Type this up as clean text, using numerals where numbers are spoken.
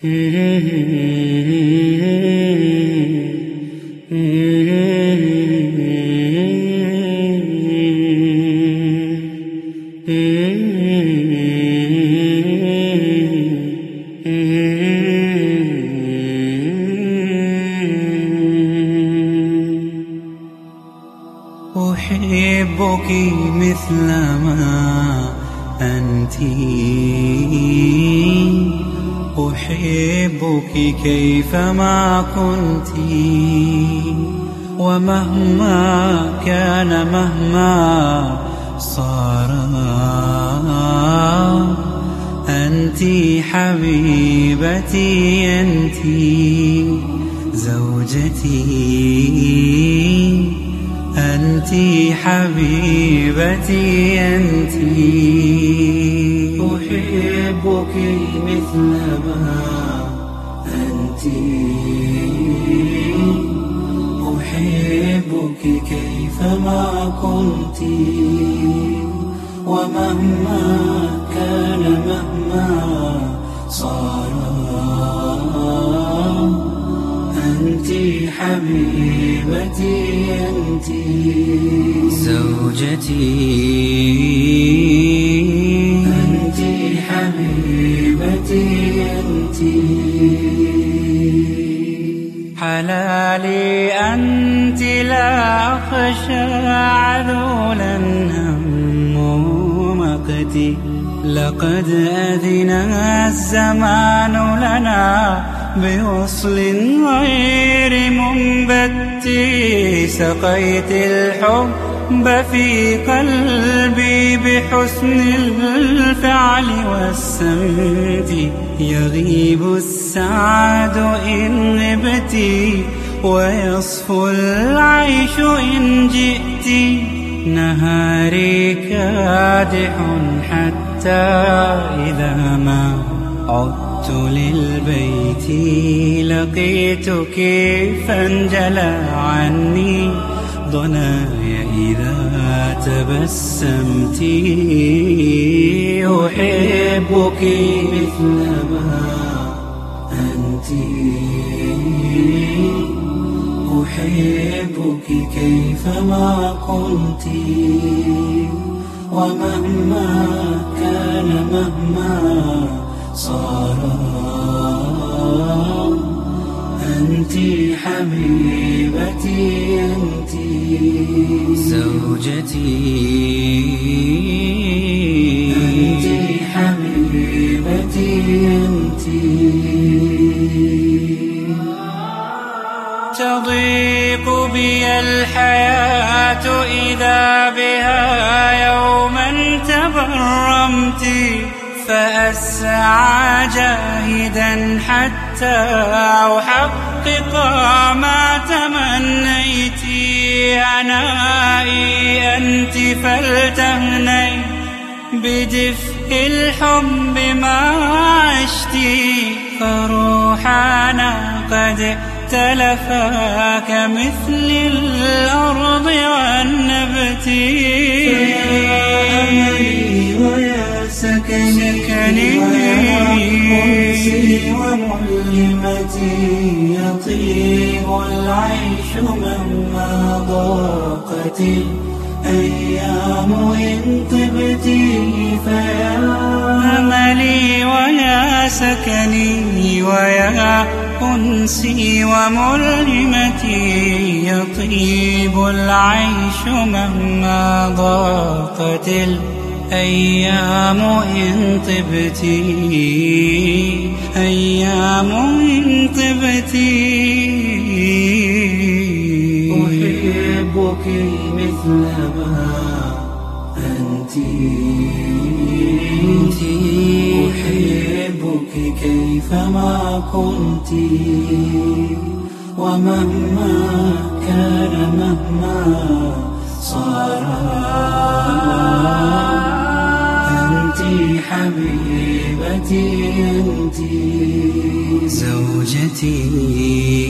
أحبك مثلما أنت، أحبك كيفما كنت، ومهما كان مهما صار أنت حبيبتي، أنت زوجتي، أنت حبيبتي، أنت. أحبك مثلما أنت، أحبك كيفما كنت، ومهما كان مهما صار أنت حبيبتي، أنت زوجتي، أنت حبيبتي، أنت حلالي، أنت لا أخشى عذولا هم مقتي، لقد أذن الزمان لنا بوصل غير منبت، سقيت الحب في قلبي بحسن الفعل والسمت، يغيب السعد إن غبت، ويصفو العيش إن جئت، نهاري كادح حتى إذا ما عدت للبيت لقيتك، فانجلى عني ضنايا إذا تبسمت. أحبك مثلما أنت، أحبك كيفما كنت، ومهما كان مهما صار أنت حبيبتي، أنت زوجتي، أنت حبيبتي، أنت. تضيق بي الحياة إذا بها يوما تبرمت، فأسعى جاهدا حتى أحقق ما تمنيت، عنائي أنت فلتهني بدفء الحب ما عشت، فروحنا قد اختلفا كمثل الأرض والنبت، فأملي ويا سكني وأنسي وملمتي، يطيب العيش مهما ضاقت الأيام إن طبت، فيا أملي ويا سكني ويا أنسي وملمتي، يطيب العيش مهما ضاقت الأيام إن طبت، أيام إن طبت. أحبك مثلما أنت، أحبك كيفما كنت، ومهما كان مهما صار أنت حبيبتي، أنت زوجتي.